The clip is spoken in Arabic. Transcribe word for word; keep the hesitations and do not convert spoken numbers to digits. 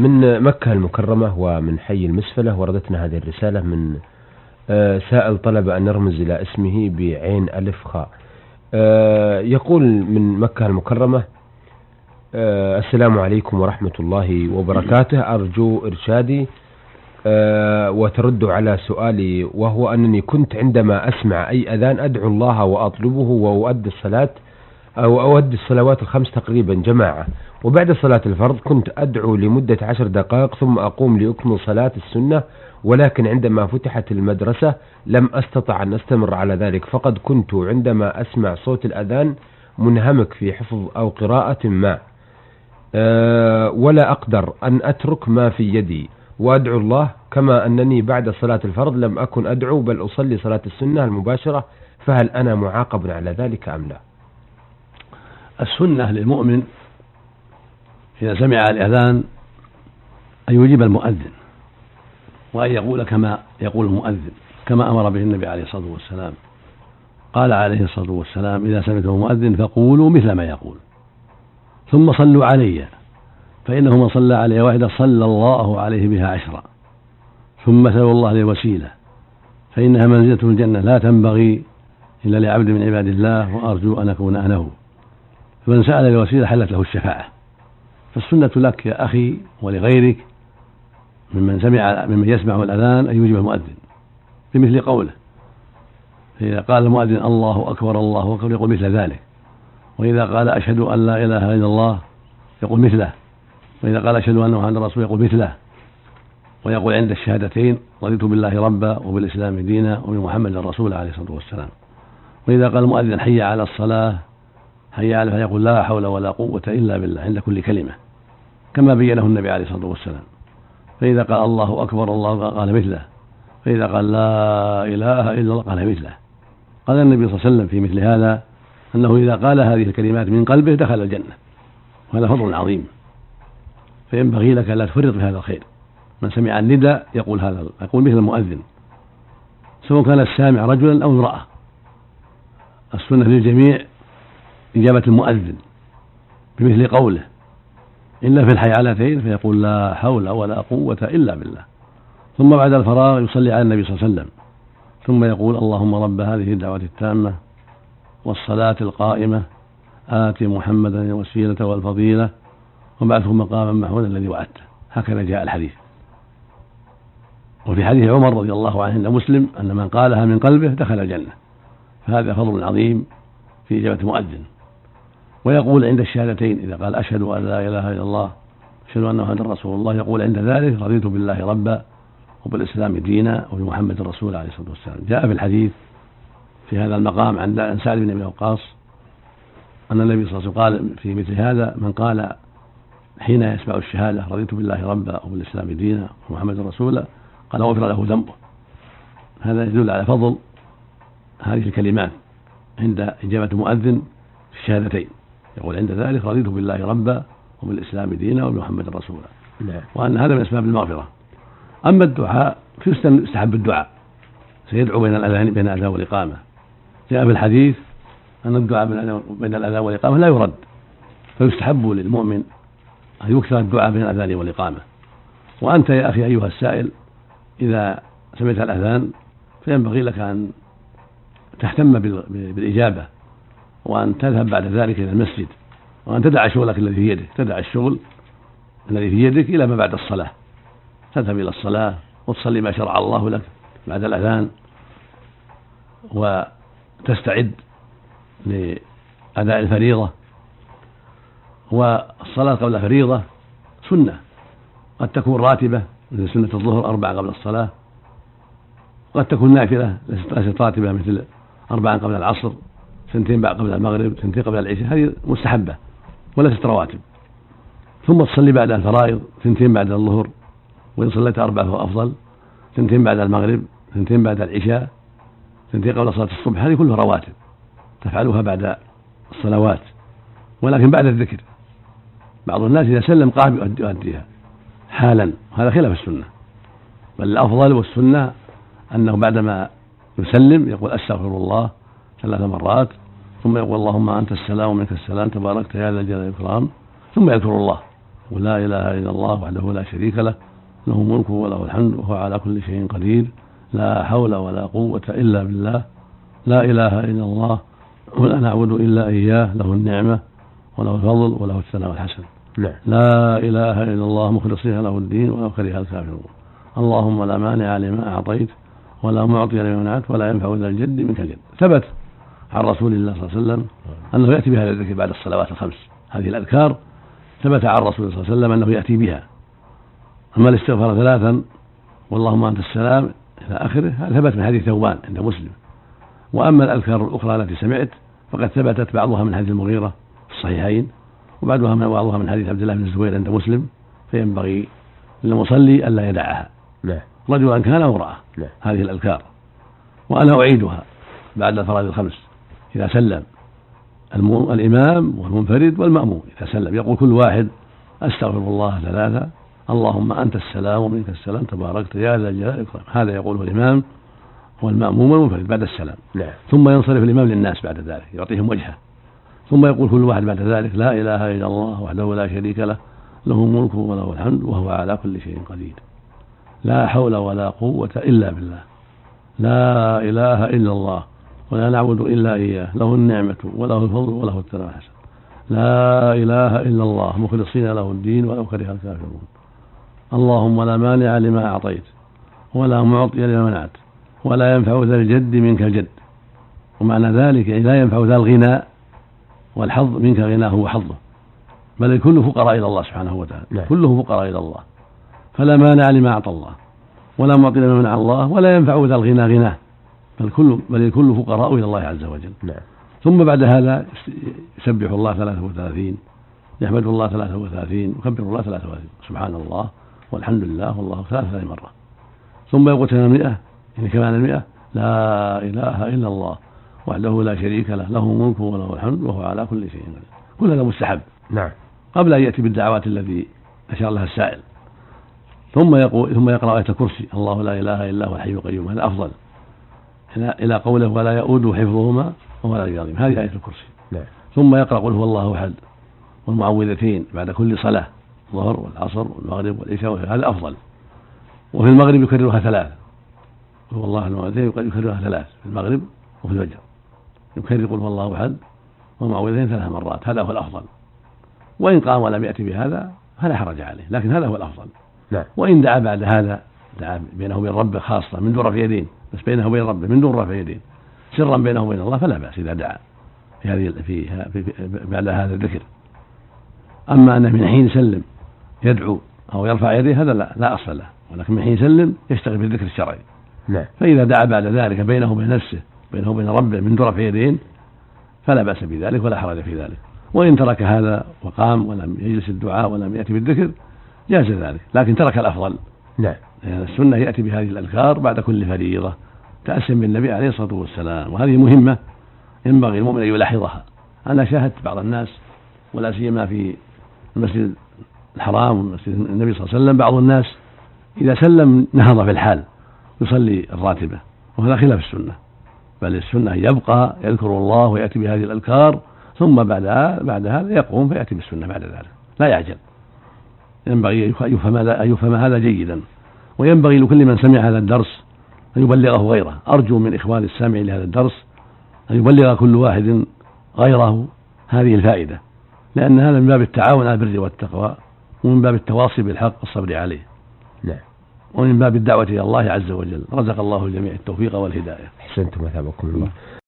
من مكة المكرمة ومن حي المسفلة وردتنا هذه الرسالة من سائل طلب أن نرمز إلى اسمه بعين ألف خاء. يقول من مكة المكرمة: السلام عليكم ورحمة الله وبركاته، أرجو إرشادي وترد على سؤالي، وهو أنني كنت عندما أسمع أي أذان أدعو الله وأطلبه وأؤدي الصلاة أو أؤدي الصلوات الخمس تقريبا جماعة، وبعد صلاة الفرض كنت أدعو لمدة عشر دقائق ثم أقوم لأكمل صلاة السنة، ولكن عندما فتحت المدرسة لم أستطع أن أستمر على ذلك، فقد كنت عندما أسمع صوت الأذان منهمك في حفظ أو قراءة ما أه ولا أقدر أن أترك ما في يدي وأدعو الله، كما أنني بعد صلاة الفرض لم أكن أدعو بل أصلي صلاة السنة المباشرة، فهل أنا معاقب على ذلك أم لا؟ السنة للمؤمن إذا سمع الأذان أن يجيب المؤذن وأن يقول كما يقول المؤذن، كما أمر به النبي عليه الصلاة والسلام. قال عليه الصلاة والسلام: إذا سمعتم المؤذن فقولوا مثل ما يقول، ثم صلوا علي، فإنه من صلى علي واحدة صلى الله عليه بها عشرا، ثم سلوا الله للوسيلة، فإنها منزلة الجنة لا تنبغي إلا لعبد من عباد الله، وأرجو أن أكون أنا هو. فمن سأل الوسيلة حلت له الشفاعة. فالسنة لك يا أخي ولغيرك ممن سمع ممن يسمع الأذان أن يجيب المؤذن بمثل قوله، فإذا قال المؤذن الله أكبر الله أكبر يقول مثل ذلك، وإذا قال أشهد أن لا إله إلا الله يقول مثله، وإذا قال أشهد أن محمدا رسول يقول مثله، ويقول عند الشهادتين رضيت بالله ربا وبالإسلام دينا وبمحمد رسول عليه الصلاة والسلام. وإذا قال المؤذن حي على الصلاة حي على فيقول لا حول ولا قوة إلا بالله عند كل كلمة، كما بينه النبي عليه الصلاة والسلام. فإذا قال الله أكبر الله قال مثله، فإذا قال لا إله إلا الله قال مثله. قال النبي صلى الله عليه وسلم في مثل هذا أنه إذا قال هذه الكلمات من قلبه دخل الجنة، وهذا فضل عظيم، فينبغي لك لا تفرط في هذا الخير. من سمع النداء يقول هذا يقول مثل المؤذن، سواء كان السامع رجلا أو امرأة. السنة للجميع إجابة المؤذن بمثل قوله، إلا في الحيالتين فيقول لا حول ولا قوة إلا بالله، ثم بعد الفراغ يصلي على النبي صلى الله عليه وسلم، ثم يقول اللهم رب هذه الدعوة التامة والصلاة القائمة آت محمدا الوسيلة والفضيلة وبعثه مقاما محمودا الذي وعدته. هكذا جاء الحديث. وفي حديث عمر رضي الله عنه عند مسلم أن من قالها من قلبه دخل الجنة، فهذا فضل عظيم في إجابة المؤذن. ويقول عند الشهادتين إذا قال أشهد أن لا إله إلا الله أشهد أن محمدا رسول الله يقول عند ذلك رضيت بالله ربا وبالإسلام دينا وبمحمد رسول عليه الصلاة والسلام. جاء في الحديث في هذا المقام عند سعد بن أبي وقاص أن النبي صلى الله عليه وسلم قال في مثل هذا من قال حين يسمع الشهادة رضيت بالله ربا وبالإسلام دينا ومحمد رسولا قال غفر له ذنبه. هذا يدل على فضل هذه الكلمات عند إجابة المؤذن في الشهادتين، يقول عند ذلك رضيت بالله ربا وبالإسلام دينا وبمحمد رسولا، وأن هذا من أسباب المغفرة. أما الدعاء فيستحب الدعاء، سيدعو بين الأذان بين الأذان والإقامة. جاء في الحديث أن الدعاء بين الأذان والإقامة لا يرد، فيستحب للمؤمن أن يكثر الدعاء بين الأذان والإقامة. وأنت يا أخي أيها السائل إذا سمعت الأذان فينبغي لك أن تهتم بالإجابة، وأن تذهب بعد ذلك إلى المسجد، وأن تدع شغلك الذي في يدك، تدع الشغل الذي في يدك إلى ما بعد الصلاة، تذهب إلى الصلاة وتصلي ما شرع الله لك بعد الأذان، وتستعد لأداء الفريضة. والصلاة قبل الفريضة سنة، قد تكون راتبة مثل سنة الظهر أربعة قبل الصلاة، قد تكون نافلة ليست راتبة مثل أربعة قبل العصر، سنتين بعد قبل المغرب، سنتين قبل العشاء، هذه مستحبة وليست رواتب. ثم تصلي بعد الفرائض سنتين بعد الظهر، وإن صليت أربعة فهو أفضل، سنتين بعد المغرب، سنتين بعد العشاء، سنتين قبل صلاة الصبح، هذه كلها رواتب تفعلها بعد الصلوات، ولكن بعد الذكر. بعض الناس إذا سلم قام يؤديها حالا، هذا خلاف السنة، بل الأفضل والسنة أنه بعدما يسلم يقول أستغفر الله ثلاث مرات، ثم يقول اللهم أنت السلام ومنك السلام تباركت يا ذا الجلال والإكرام، ثم يذكر الله ولا إله إلا الله وحده لا شريك له له الملك وله الحمد وهو على كل شيء قدير لا حول ولا قوة إلا بالله لا إله إلا الله ولا نعبد إلا إياه له النعمة وله الفضل وله الثناء والحسن. نعم. لا إله إلا الله مخلصين له الدين ولو كره الكافرون. اللهم لا مانع لما أعطيت ولا معطي لما منعت ولا ينفع ذا الجد منك الجد. ثبت عن رسول الله صلى الله عليه وسلم أنه يأتي بهذا الذكر بعد الصلوات الخمس. هذه الأذكار ثبت عن رسول الله صلى الله عليه وسلم أنه يأتي بها. أما الاستغفار ثلاثا واللهم أنت السلام إلى آخره هذا ثبت من حديث ثوبان عند مسلم. وأما الأذكار الأخرى التي سمعت فقد ثبتت بعضها من حديث المغيرة في الصحيحين وبعضها من بعضها من حديث عبد الله بن الزبير عند مسلم فينبغي للمصلي ألا يدعها رجلا كان أو امرأة. هذه الأذكار وأنا أعيدها بعد الفرائض الخمس إذا سلم الإمام والمنفرد والمأموم. إذا سلم يقول كل واحد أستغفر الله ثلاثة اللهم أنت السلام ومنك السلام تباركت يا ذا الجلال والإكرام. هذا يقوله الإمام والمأموم والمنفرد بعد السلام. نعم. ثم ينصرف الإمام للناس بعد ذلك يعطيهم وجهه ثم يقول كل واحد بعد ذلك لا إله إلا الله وحده لا شريك له له الملك وله الحمد وهو على كل شيء قدير لا حول ولا قوة إلا بالله لا إله إلا الله ولا نعبد إلا إياه له النعمة وله الفضل وله الثناء والحسن. لا إله إلا الله مخلصين له الدين ولو كره الكافرون. اللهم لا مانع لما أعطيت ولا معطي لما منعت ولا ينفع ذا الجد منك الجد. ومعنى ذلك لا ينفع ذا الغنى والحظ منك غناه وحظه بل الكل فقراء إلى الله سبحانه وتعالى. نعم. كله فقراء إلى الله فلا مانع لما أعطى الله ولا معطي لما منع الله ولا ينفع ذا الغنى غناه بل الكل بل الكل فقراء إلى الله عز وجل. نعم. ثم بعد هذا يسبح الله ثلاثة وثلاثين يحمد الله ثلاثة وثلاثين يكبر الله ثلاثة وثلاثين سبحان الله والحمد لله والله ثلاثة مرة ثم يقول ثمانمائة يعني كمان المئة لا إله إلا الله وحده لا شريك له له الملك وله الحمد وهو على كل شيء قدير. كل هذا مستحب. نعم. قبل أن يأتي بالدعوات التي أشار لها السائل. ثم يقول ثم يقرأ آية الكرسي الله لا إله إلا هو الحي القيوم هذا أفضل إلى قوله ولا يؤوده حفظهما وهو العلي العظيم هذه آية الكرسي. نعم. ثم يقرأ قل هو الله أحد والمعوذتين بعد كل صلاة الظهر والعصر والمغرب والعشاء هذا أفضل. وفي المغرب يكررها ثلاث هو الله المعوذتين يكررها ثلاث في المغرب وفي الفجر يكرر قل هو الله أحد والمعوذتين ثلاث مرات هذا هو الأفضل. وإن قام ولم يأتي بهذا فلا حرج عليه لكن هذا هو الأفضل. نعم. وإن دعا بعد هذا دعا بينه وبين ربه خاصة من دون رفع يدين بس بينه وبين ربه من دون رفع يدين سرا بينه وبين الله فلا بأس إذا دعا في هذه في, في, في بعد هذا الذكر. أما أنه من حين يسلم يدعو أو يرفع يديه هذا لا, لا أصل له ولكن من حين يسلم يشتغل بالذكر الشرعي. نعم. فإذا دعا بعد ذلك بينه وبين نفسه بينه وبين ربه من دون رفع يدين فلا بأس بذلك ولا حرج في ذلك. وإن ترك هذا وقام ولم يجلس الدعاء ولم يأتي بالذكر جاز ذلك لكن ترك الأفضل. نعم. يعني السنة يأتي بهذه الأذكار بعد كل فريضة تأسم بالنبي عليه الصلاة والسلام وهذه مهمة ينبغي المؤمن أن يلاحظها. أنا شاهدت بعض الناس ولا سيما في المسجد الحرام ومسجد النبي صلى الله عليه وسلم بعض الناس إذا سلم نهض في الحال يصلي الراتبة وهذا خلاف السنة بل السنة يبقى يذكر الله ويأتي بهذه الأذكار ثم بعد بعد هذا يقوم فيأتي بالسنة بعد ذلك لا يعجل. ينبغي أن يفهم هذا أن يفهم هذا جيدا وينبغي لكل من سمع هذا الدرس أن يبلغه غيره. أرجو من إخواني السامعين لهذا الدرس أن يبلغ كل واحد غيره هذه الفائدة لأن هذا من باب التعاون على البر والتقوى ومن باب التواصي بالحق والصبر عليه. نعم. ومن باب الدعوة إلى الله عز وجل. رزق الله الجميع التوفيق والهداية. أحسنتم وثابكم الله.